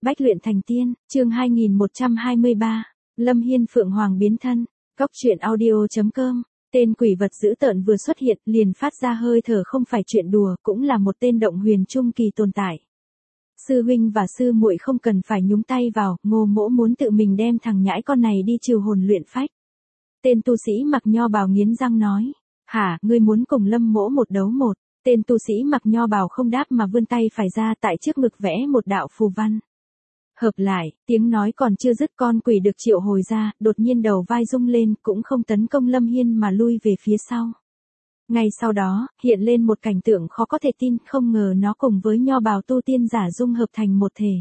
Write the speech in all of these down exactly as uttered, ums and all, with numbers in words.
Bách luyện thành tiên, chương hai nghìn một trăm hai mươi ba, Lâm Hiên Phượng Hoàng biến thân, Cốc truyện audio chấm com, tên quỷ vật dữ tợn vừa xuất hiện liền phát ra hơi thở không phải chuyện đùa, cũng là một tên động huyền trung kỳ tồn tại. Sư huynh và sư muội không cần phải nhúng tay vào, Ngô Mỗ muốn tự mình đem thằng nhãi con này đi trừ hồn luyện phách. Tên tu sĩ mặc nho bào nghiến răng nói, hả, ngươi muốn cùng Lâm Mỗ một đấu một? Tên tu sĩ mặc nho bào không đáp mà vươn tay phải ra tại trước ngực vẽ một đạo phù văn. Hợp lại, tiếng nói còn chưa dứt con quỷ được triệu hồi ra, đột nhiên đầu vai rung lên cũng không tấn công Lâm Hiên mà lui về phía sau. Ngay sau đó, hiện lên một cảnh tượng khó có thể tin, không ngờ nó cùng với nho bào tu tiên giả dung hợp thành một thể.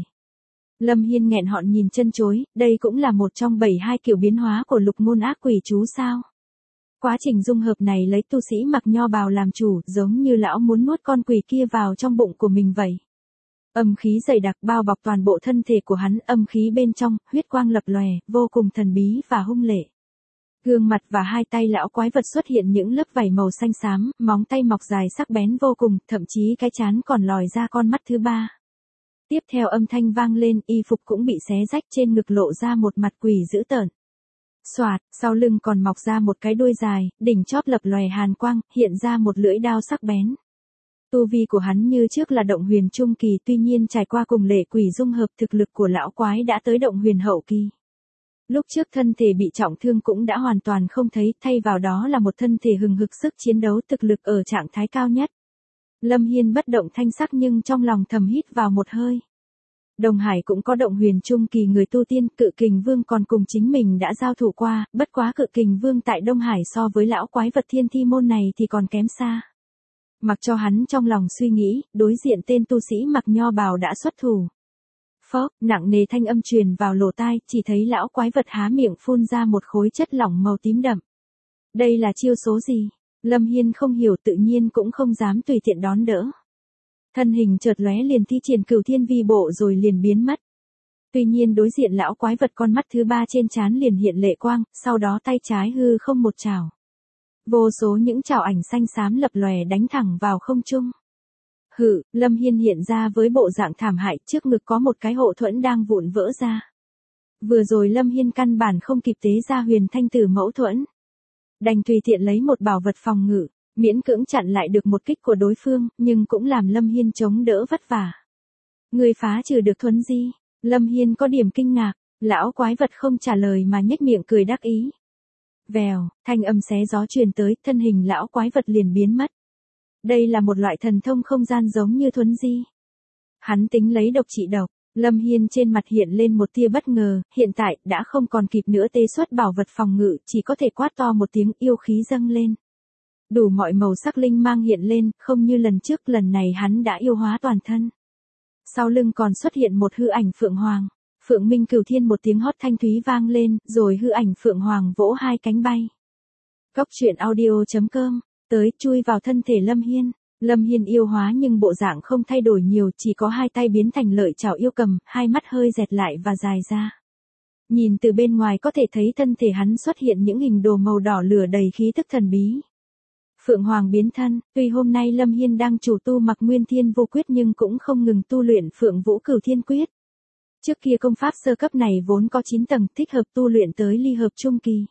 Lâm Hiên nghẹn họng nhìn chân chối, đây cũng là một trong bảy hai kiểu biến hóa của lục ngôn ác quỷ chú sao? Quá trình dung hợp này lấy tu sĩ mặc nho bào làm chủ, giống như lão muốn nuốt con quỷ kia vào trong bụng của mình vậy. Âm khí dày đặc bao bọc toàn bộ thân thể của hắn, âm khí bên trong, huyết quang lập lòe, vô cùng thần bí và hung lệ. Gương mặt và hai tay lão quái vật xuất hiện những lớp vảy màu xanh xám, móng tay mọc dài sắc bén vô cùng, thậm chí cái trán còn lòi ra con mắt thứ ba. Tiếp theo âm thanh vang lên, y phục cũng bị xé rách, trên ngực lộ ra một mặt quỷ dữ tợn. Soạt, sau lưng còn mọc ra một cái đuôi dài, đỉnh chóp lập lòe hàn quang, hiện ra một lưỡi đao sắc bén. Tu vi của hắn như trước là động huyền trung kỳ, tuy nhiên trải qua cùng lệ quỷ dung hợp, thực lực của lão quái đã tới động huyền hậu kỳ. Lúc trước thân thể bị trọng thương cũng đã hoàn toàn không thấy, thay vào đó là một thân thể hừng hực sức chiến đấu, thực lực ở trạng thái cao nhất. Lâm Hiên bất động thanh sắc nhưng trong lòng thầm hít vào một hơi. Đồng Hải cũng có động huyền trung kỳ người tu tiên, Cự Kình Vương còn cùng chính mình đã giao thủ qua, bất quá Cự Kình Vương tại Đông Hải so với lão quái vật thiên thi môn này thì còn kém xa. Mặc cho hắn trong lòng suy nghĩ, đối diện tên tu sĩ mặc nho bào đã xuất thủ. Phốc, nặng nề thanh âm truyền vào lỗ tai, chỉ thấy lão quái vật há miệng phun ra một khối chất lỏng màu tím đậm. Đây là chiêu số gì? Lâm Hiên không hiểu, tự nhiên cũng không dám tùy tiện đón đỡ. Thân hình chợt lóe liền thi triển Cửu Thiên Vi Bộ rồi liền biến mất. Tuy nhiên đối diện lão quái vật, con mắt thứ ba trên trán liền hiện lệ quang, sau đó tay trái hư không một chảo. Vô số những chảo ảnh xanh xám lập lòe đánh thẳng vào không trung. Hự, Lâm Hiên hiện ra với bộ dạng thảm hại, trước ngực có một cái hộ thuẫn đang vụn vỡ ra. Vừa rồi Lâm Hiên căn bản không kịp tế ra huyền thanh tử mẫu thuẫn. Đành tùy tiện lấy một bảo vật phòng ngự, miễn cưỡng chặn lại được một kích của đối phương, nhưng cũng làm Lâm Hiên chống đỡ vất vả. Người phá trừ được thuẫn di? Lâm Hiên có điểm kinh ngạc, lão quái vật không trả lời mà nhếch miệng cười đắc ý. Vèo, thanh âm xé gió truyền tới, thân hình lão quái vật liền biến mất. Đây là một loại thần thông không gian giống như thuấn di. Hắn tính lấy độc trị độc. Lâm Hiên trên mặt hiện lên một tia bất ngờ, hiện tại đã không còn kịp nữa tế xuất bảo vật phòng ngự, chỉ có thể quát to một tiếng, yêu khí dâng lên. Đủ mọi màu sắc linh mang hiện lên, không như lần trước, lần này hắn đã yêu hóa toàn thân. Sau lưng còn xuất hiện một hư ảnh Phượng Hoàng. Phượng Minh Cửu Thiên một tiếng hót thanh thúy vang lên, rồi hư ảnh Phượng Hoàng vỗ hai cánh bay. Cốc truyện audio chấm com, tới chui vào thân thể Lâm Hiên. Lâm Hiên yêu hóa nhưng bộ dạng không thay đổi nhiều, chỉ có hai tay biến thành lợi chảo yêu cầm, hai mắt hơi dẹt lại và dài ra. Nhìn từ bên ngoài có thể thấy thân thể hắn xuất hiện những hình đồ màu đỏ lửa đầy khí thức thần bí. Phượng Hoàng biến thân, tuy hôm nay Lâm Hiên đang chủ tu Mặc Nguyên Thiên Vô Quyết nhưng cũng không ngừng tu luyện Phượng Vũ Cửu Thiên Quyết. Trước kia công pháp sơ cấp này vốn có chín tầng, thích hợp tu luyện tới ly hợp trung kỳ.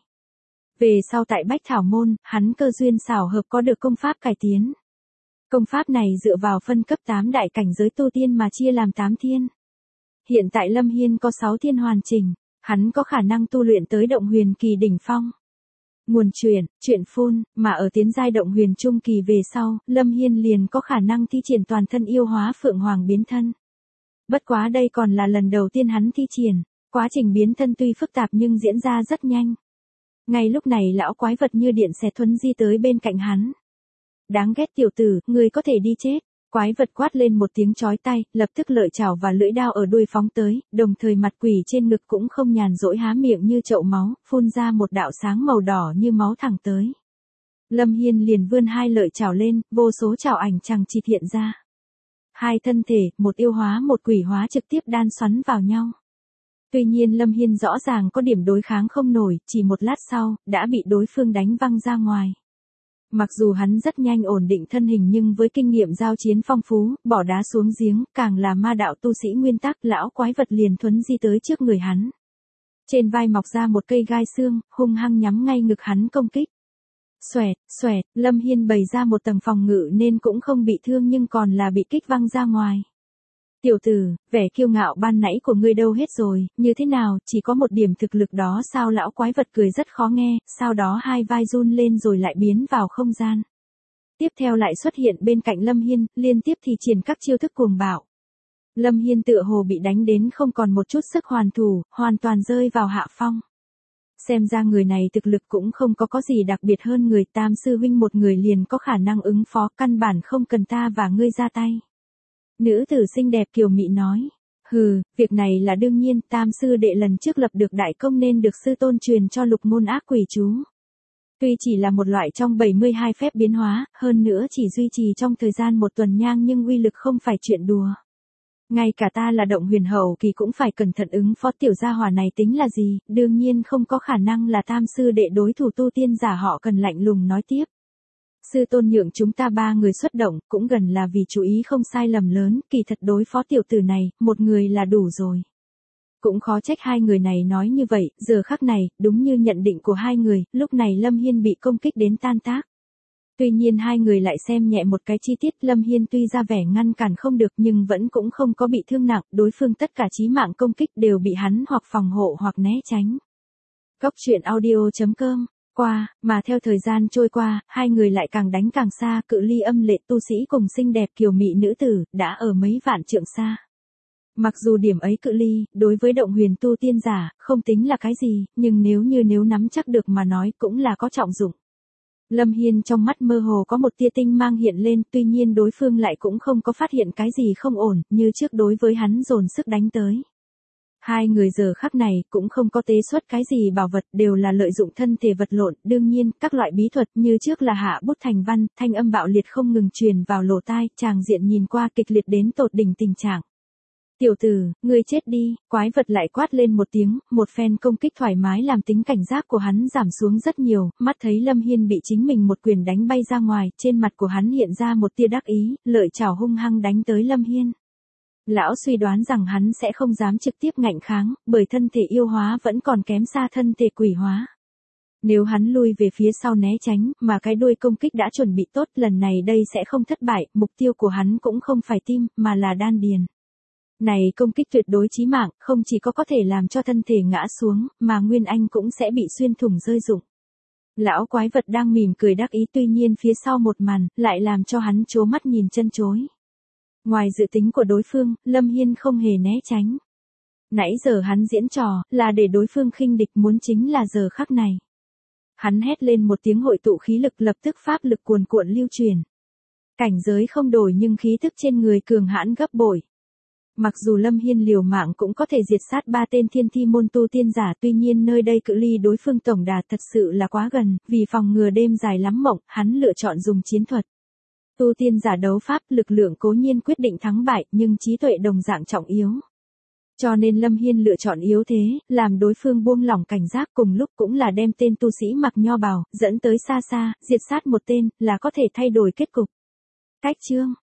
Về sau tại Bách Thảo Môn, hắn cơ duyên xảo hợp có được công pháp cải tiến. Công pháp này dựa vào phân cấp tám đại cảnh giới tu tiên mà chia làm tám thiên. Hiện tại Lâm Hiên có sáu thiên hoàn chỉnh, hắn có khả năng tu luyện tới động huyền kỳ đỉnh phong. Nguồn truyền, truyện phun, mà ở tiến giai động huyền trung kỳ về sau, Lâm Hiên liền có khả năng thi triển toàn thân yêu hóa Phượng Hoàng biến thân. Bất quá đây còn là lần đầu tiên hắn thi triển, quá trình biến thân tuy phức tạp nhưng diễn ra rất nhanh. Ngay lúc này lão quái vật như điện xẹt thuấn di tới bên cạnh hắn. Đáng ghét tiểu tử, người có thể đi chết. Quái vật quát lên một tiếng chói tai, lập tức lợi chảo và lưỡi đao ở đuôi phóng tới, đồng thời mặt quỷ trên ngực cũng không nhàn rỗi há miệng như chậu máu, phun ra một đạo sáng màu đỏ như máu thẳng tới. Lâm Hiên liền vươn hai lợi chảo lên, vô số chảo ảnh chằng chịt hiện ra. Hai thân thể, một yêu hóa một quỷ hóa trực tiếp đan xoắn vào nhau. Tuy nhiên Lâm Hiên rõ ràng có điểm đối kháng không nổi, chỉ một lát sau, đã bị đối phương đánh văng ra ngoài. Mặc dù hắn rất nhanh ổn định thân hình nhưng với kinh nghiệm giao chiến phong phú, bỏ đá xuống giếng, càng là ma đạo tu sĩ nguyên tắc, lão quái vật liền thuấn di tới trước người hắn. Trên vai mọc ra một cây gai xương, hung hăng nhắm ngay ngực hắn công kích. Xoẹt, xoẹt, Lâm Hiên bày ra một tầng phòng ngự nên cũng không bị thương nhưng còn là bị kích văng ra ngoài. Tiểu tử, vẻ kiêu ngạo ban nãy của ngươi đâu hết rồi, như thế nào, chỉ có một điểm thực lực đó sao? Lão quái vật cười rất khó nghe, sau đó hai vai run lên rồi lại biến vào không gian. Tiếp theo lại xuất hiện bên cạnh Lâm Hiên, liên tiếp thì triển các chiêu thức cuồng bạo. Lâm Hiên tựa hồ bị đánh đến không còn một chút sức hoàn thủ, hoàn toàn rơi vào hạ phong. Xem ra người này thực lực cũng không có có gì đặc biệt hơn người Tam sư huynh một người liền có khả năng ứng phó, căn bản không cần ta và ngươi ra tay. Nữ tử xinh đẹp kiều mị nói. Hừ, việc này là đương nhiên, Tam sư đệ lần trước lập được đại công nên được sư tôn truyền cho lục môn ác quỷ chú. Tuy chỉ là một loại trong bảy mươi hai phép biến hóa, hơn nữa chỉ duy trì trong thời gian một tuần nhang nhưng uy lực không phải chuyện đùa. Ngay cả ta là động huyền hậu kỳ cũng phải cẩn thận ứng phó. Tiểu gia hỏa này tính là gì, đương nhiên không có khả năng là Tam sư đệ đối thủ tu tiên giả. Họ cần lạnh lùng nói tiếp. Sư tôn nhượng chúng ta ba người xuất động, cũng gần là vì chú ý không sai lầm lớn, kỳ thật đối phó tiểu tử này, một người là đủ rồi. Cũng khó trách hai người này nói như vậy, giờ khắc này, đúng như nhận định của hai người, lúc này Lâm Hiên bị công kích đến tan tác. Tuy nhiên hai người lại xem nhẹ một cái chi tiết, Lâm Hiên tuy ra vẻ ngăn cản không được nhưng vẫn cũng không có bị thương nặng, đối phương tất cả chí mạng công kích đều bị hắn hoặc phòng hộ hoặc né tránh. Góc truyện audio chấm com Qua, mà theo thời gian trôi qua, hai người lại càng đánh càng xa, cự ly âm lệ tu sĩ cùng xinh đẹp kiều mị nữ tử, đã ở mấy vạn trượng xa. Mặc dù điểm ấy cự ly, đối với động huyền tu tiên giả, không tính là cái gì, nhưng nếu như nếu nắm chắc được mà nói cũng là có trọng dụng. Lâm Hiên trong mắt mơ hồ có một tia tinh mang hiện lên, tuy nhiên đối phương lại cũng không có phát hiện cái gì không ổn, như trước đối với hắn dồn sức đánh tới. Hai người giờ khắc này cũng không có tế xuất cái gì bảo vật, đều là lợi dụng thân thể vật lộn, đương nhiên, các loại bí thuật như trước là hạ bút thành văn, thanh âm bạo liệt không ngừng truyền vào lỗ tai, tràng diện nhìn qua kịch liệt đến tột đỉnh tình trạng. Tiểu tử, ngươi chết đi, quái vật lại quát lên một tiếng, một phen công kích thoải mái làm tính cảnh giác của hắn giảm xuống rất nhiều, mắt thấy Lâm Hiên bị chính mình một quyền đánh bay ra ngoài, trên mặt của hắn hiện ra một tia đắc ý, lợi chảo hung hăng đánh tới Lâm Hiên. Lão suy đoán rằng hắn sẽ không dám trực tiếp ngạnh kháng, bởi thân thể yêu hóa vẫn còn kém xa thân thể quỷ hóa. Nếu hắn lui về phía sau né tránh, mà cái đuôi công kích đã chuẩn bị tốt, lần này đây sẽ không thất bại, mục tiêu của hắn cũng không phải tim, mà là đan điền. Này công kích tuyệt đối chí mạng, không chỉ có có thể làm cho thân thể ngã xuống, mà Nguyên Anh cũng sẽ bị xuyên thủng rơi rụng. Lão quái vật đang mỉm cười đắc ý, tuy nhiên phía sau một màn, lại làm cho hắn trố mắt nhìn chân chối. Ngoài dự tính của đối phương, Lâm Hiên không hề né tránh. Nãy giờ hắn diễn trò, là để đối phương khinh địch, muốn chính là giờ khắc này. Hắn hét lên một tiếng hội tụ khí lực, lập tức pháp lực cuồn cuộn lưu truyền. Cảnh giới không đổi nhưng khí thức trên người cường hãn gấp bội. Mặc dù Lâm Hiên liều mạng cũng có thể diệt sát ba tên thiên thi môn tu tiên giả, tuy nhiên nơi đây cự ly đối phương tổng đà thật sự là quá gần, vì phòng ngừa đêm dài lắm mộng, hắn lựa chọn dùng chiến thuật. Tu tiên giả đấu pháp, lực lượng cố nhiên quyết định thắng bại, nhưng trí tuệ đồng dạng trọng yếu. Cho nên Lâm Hiên lựa chọn yếu thế, làm đối phương buông lỏng cảnh giác, cùng lúc cũng là đem tên tu sĩ mặc nho bào, dẫn tới xa xa, diệt sát một tên, là có thể thay đổi kết cục. Cách chương